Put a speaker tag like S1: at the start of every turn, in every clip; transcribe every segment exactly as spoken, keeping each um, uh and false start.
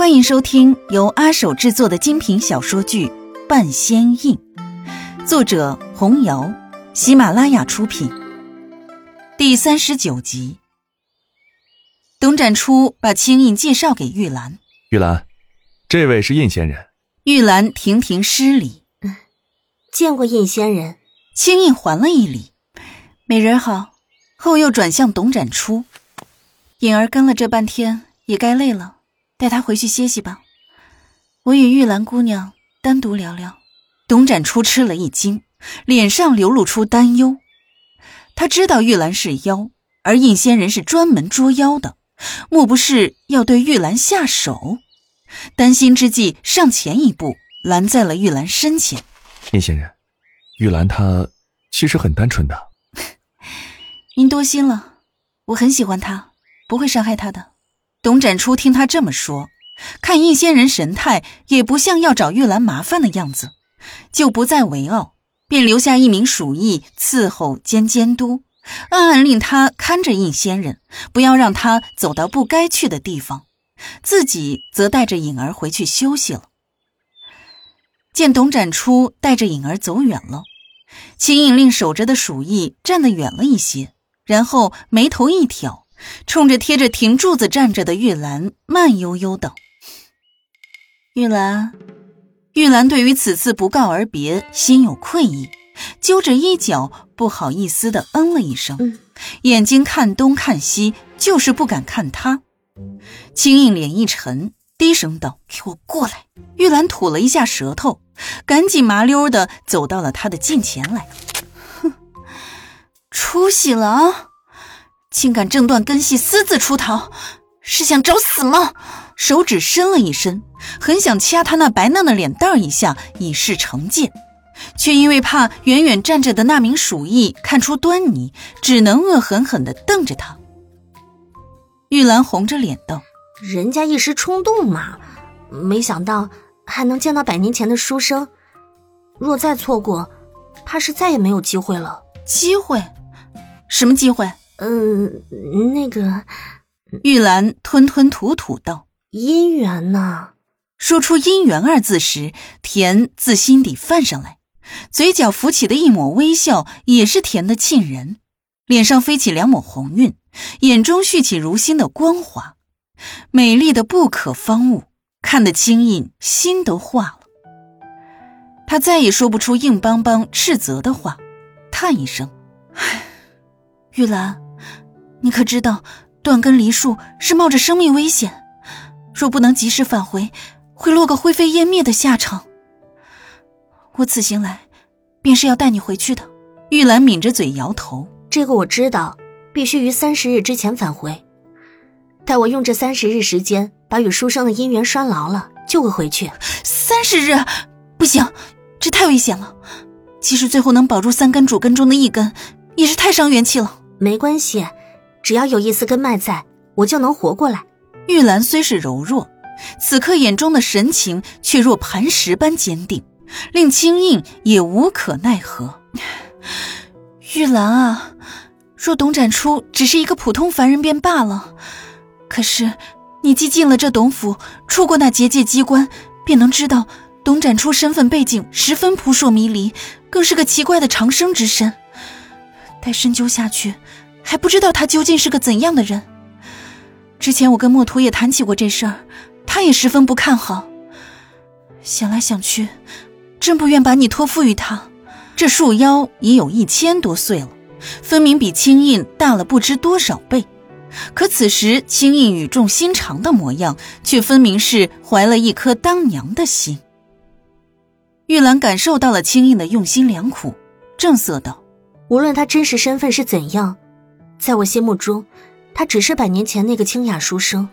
S1: 欢迎收听由阿守制作的精品小说剧《半仙印》，作者红瑶，喜马拉雅出品。第三十九集。董展初把青印介绍给玉兰。
S2: 玉兰，这位是印仙人。
S1: 玉兰亭亭施礼。
S3: 嗯，见过印仙人。
S1: 青印还了一礼。美人好。后又转向董展初。颖儿跟了这半天也该累了，带她回去歇息吧。我与玉兰姑娘单独聊聊。董展初吃了一惊，脸上流露出担忧。他知道玉兰是妖，而印仙人是专门捉妖的，莫不是要对玉兰下手？担心之际，上前一步拦在了玉兰身前。
S2: 印仙人，玉兰她其实很单纯的。
S1: 您多心了，我很喜欢她，不会伤害她的。董展初听他这么说，看印仙人神态也不像要找玉兰麻烦的样子，就不再为傲，便留下一名属役伺候兼监督，暗暗令他看着印仙人，不要让他走到不该去的地方，自己则带着颖儿回去休息了。见董展初带着颖儿走远了，秦颖令守着的属役站得远了一些，然后眉头一挑，冲着贴着亭柱子站着的玉兰慢悠悠道：玉兰。玉兰对于此次不告而别心有愧意，揪着衣角不好意思地嗯了一声、嗯、眼睛看东看西，就是不敢看他。青印脸一沉，低声道：给我过来。玉兰吐了一下舌头，赶紧麻溜地走到了他的近前来。哼，出息了啊，竟敢正断根系私自出逃，是想找死吗？手指伸了一伸，很想掐他那白嫩的脸蛋一下以示惩戒，却因为怕远远站着的那名属役看出端倪，只能恶狠狠地瞪着他。玉兰红着脸道：
S3: 人家一时冲动嘛，没想到还能见到百年前的书生，若再错过，怕是再也没有机会了。
S1: 机会？什么机会？
S3: 嗯、呃，那个……
S1: 玉兰吞吞吐吐道：
S3: 姻缘呢？
S1: 说出姻缘二字时，甜自心底泛上来，嘴角浮起的一抹微笑也是甜的沁人，脸上飞起两抹红晕，眼中蓄起如新的光华，美丽的不可方物，看得青印心都化了。他再也说不出硬邦邦斥责的话，叹一声：唉，玉兰，你可知道断根梨树是冒着生命危险，若不能及时返回，会落个灰飞烟灭的下场。我此行来便是要带你回去的。玉兰抿着嘴摇头：
S3: 这个我知道，必须于三十日之前返回，待我用这三十日时间把与书生的姻缘拴牢了，就会回去。
S1: 三十日？不行，这太危险了，即使最后能保住三根主根中的一根，也是太伤元气了。
S3: 没关系，只要有一丝根脉在，我就能活过来。
S1: 玉兰虽是柔弱，此刻眼中的神情却若磐石般坚定，令青印也无可奈何。玉兰啊，若董展初只是一个普通凡人便罢了，可是你既进了这董府，出过那结界机关，便能知道董展初身份背景十分扑朔迷离，更是个奇怪的长生之身。待深究下去，还不知道他究竟是个怎样的人。之前我跟墨图也谈起过这事儿，他也十分不看好。想来想去，真不愿把你托付于他。这树妖也有一千多岁了，分明比青印大了不知多少倍，可此时青印语重心长的模样，却分明是怀了一颗当娘的心。玉兰感受到了青印的用心良苦，正色道：
S3: 无论他真实身份是怎样，在我心目中，他只是百年前那个清雅书生。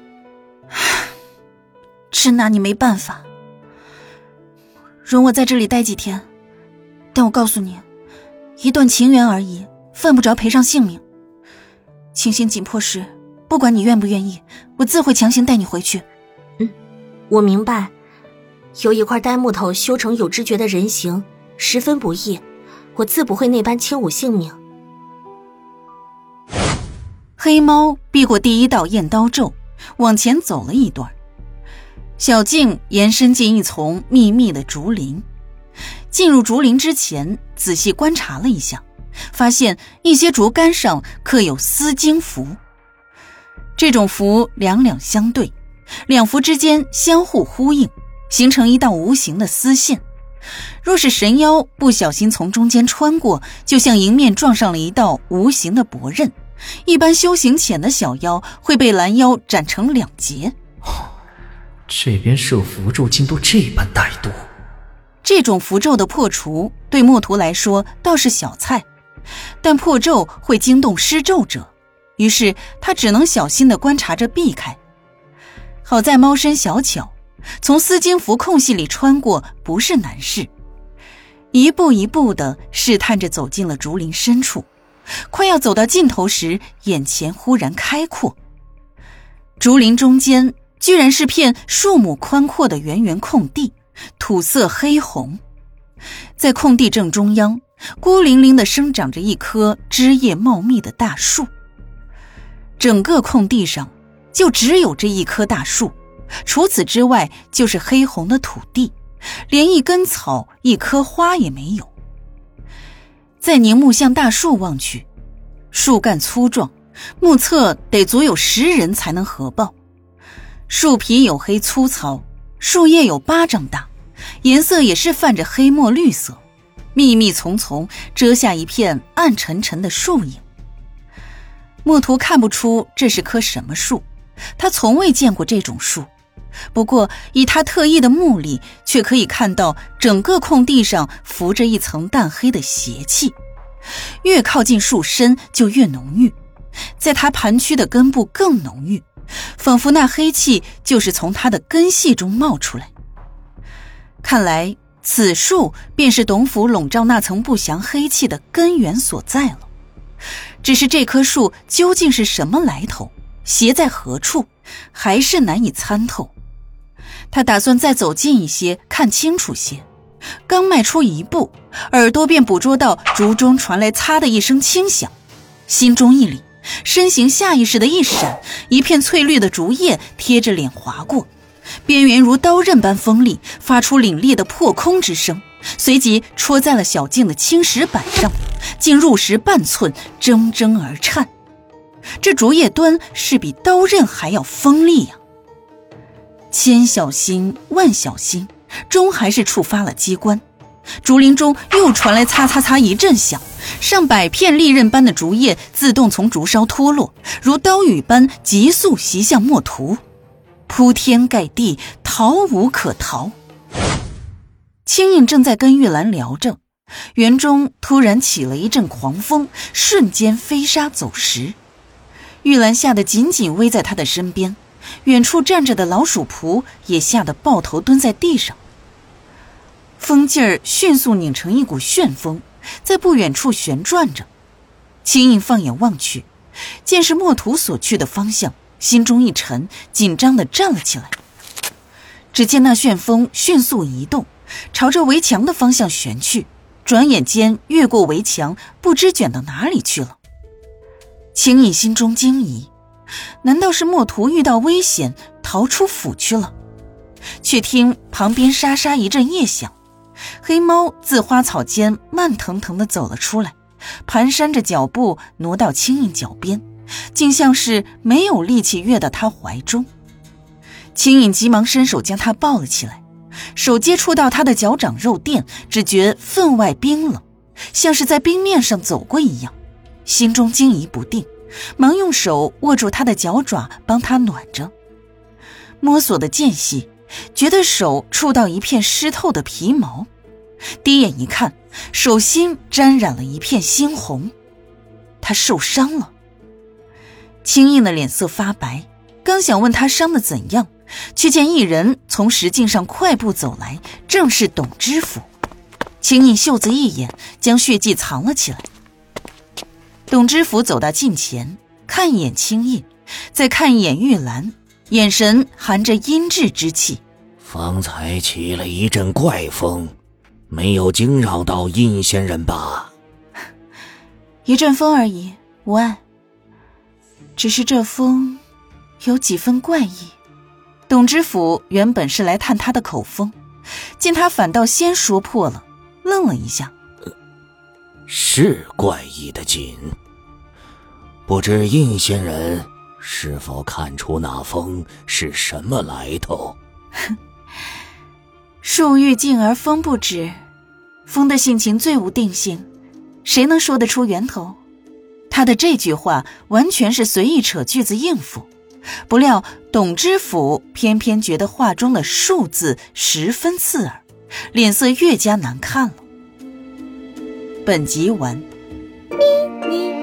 S1: 真拿你没办法。容我在这里待几天，但我告诉你，一段情缘而已，犯不着赔上性命。情形紧迫时，不管你愿不愿意，我自会强行带你回去。
S3: 嗯，我明白，有一块呆木头修成有知觉的人形，十分不易，我自不会那般轻吾性命。
S1: 黑猫避过第一道焰刀咒，往前走了一段， 小径延伸进一丛密密的竹林。进入竹林之前，仔细观察了一下，发现一些竹竿上刻有丝经符。这种符两两相对，两符之间相互呼应，形成一道无形的丝线。若是神妖不小心从中间穿过，就像迎面撞上了一道无形的薄刃，一般修行浅的小妖会被拦腰斩成两截。
S4: 这边设符咒竟都这般歹毒。
S1: 这种符咒的破除对墨图来说倒是小菜，但破咒会惊动施咒者，于是他只能小心地观察着避开。好在猫身小巧，从丝经符空隙里穿过不是难事，一步一步地试探着走进了竹林深处。快要走到尽头时，眼前忽然开阔，竹林中间居然是片树木宽阔的圆圆空地，土色黑红。在空地正中央，孤零零地生长着一棵枝叶茂密的大树。整个空地上就只有这一棵大树，除此之外就是黑红的土地，连一根草一棵花也没有。再凝目向大树望去，树干粗壮，目测得足有十人才能合抱。树皮黝黑粗糙，树叶有巴掌大，颜色也是泛着黑墨绿色，密密丛丛，遮下一片暗沉沉的树影。墨图看不出这是棵什么树，他从未见过这种树，不过以他特异的目力，却可以看到整个空地上浮着一层淡黑的邪气，越靠近树身就越浓郁，在它盘曲的根部更浓郁，仿佛那黑气就是从它的根系中冒出来。看来此树便是董府笼罩那层不祥黑气的根源所在了。只是这棵树究竟是什么来头，邪在何处，还是难以参透。他打算再走近一些，看清楚些。刚迈出一步，耳朵便捕捉到竹中传来擦的一声轻响，心中一凛，身形下意识的一闪，一片翠绿的竹叶贴着脸划过，边缘如刀刃般锋利，发出凛冽的破空之声，随即戳在了小径的青石板上，竟入石半寸，铮铮而颤。这竹叶端是比刀刃还要锋利呀、啊！千小心万小心，终还是触发了机关。竹林中又传来擦擦擦一阵响，上百片利刃般的竹叶自动从竹梢脱落，如刀雨般急速袭向墨图，铺天盖地，逃无可逃。青印正在跟玉兰聊着，园中突然起了一阵狂风，瞬间飞沙走石。玉兰吓得紧紧偎在他的身边，远处站着的老鼠仆也吓得抱头蹲在地上。风劲儿迅速拧成一股旋风，在不远处旋转着。青印放眼望去，见是墨图所去的方向，心中一沉，紧张地站了起来。只见那旋风迅速移动，朝着围墙的方向旋去，转眼间越过围墙，不知卷到哪里去了。青印心中惊疑，难道是墨图遇到危险逃出府去了？却听旁边沙沙一阵夜响，黑猫自花草间慢腾腾地走了出来，蹒跚着脚步挪到青印脚边，竟像是没有力气跃到他怀中。青印急忙伸手将他抱了起来，手接触到他的脚掌肉垫，只觉分外冰冷，像是在冰面上走过一样，心中惊疑不定，忙用手握住他的脚爪帮他暖着。摸索的间隙，觉得手触到一片湿透的皮毛，低眼一看，手心沾染了一片猩红，他受伤了。青印的脸色发白，刚想问他伤得怎样，却见一人从石径上快步走来，正是董知府。青印袖子一掩，将血迹藏了起来。董知府走到近前，看一眼青印，再看一眼玉兰，眼神含着阴鸷之气。
S5: 方才起了一阵怪风，没有惊扰到印仙人吧？
S1: 一阵风而已，无碍。只是这风有几分怪异。 董知府原本是来探他的口风，见他反倒先说破了，愣了一下。
S5: 是怪异的紧，不知应仙人是否看出那风是什么来头？
S1: 树欲静而风不止，风的性情最无定性，谁能说得出源头？他的这句话完全是随意扯句子应付，不料董知府偏偏觉得话中的树字十分刺耳，脸色越加难看了。本集完。
S3: 你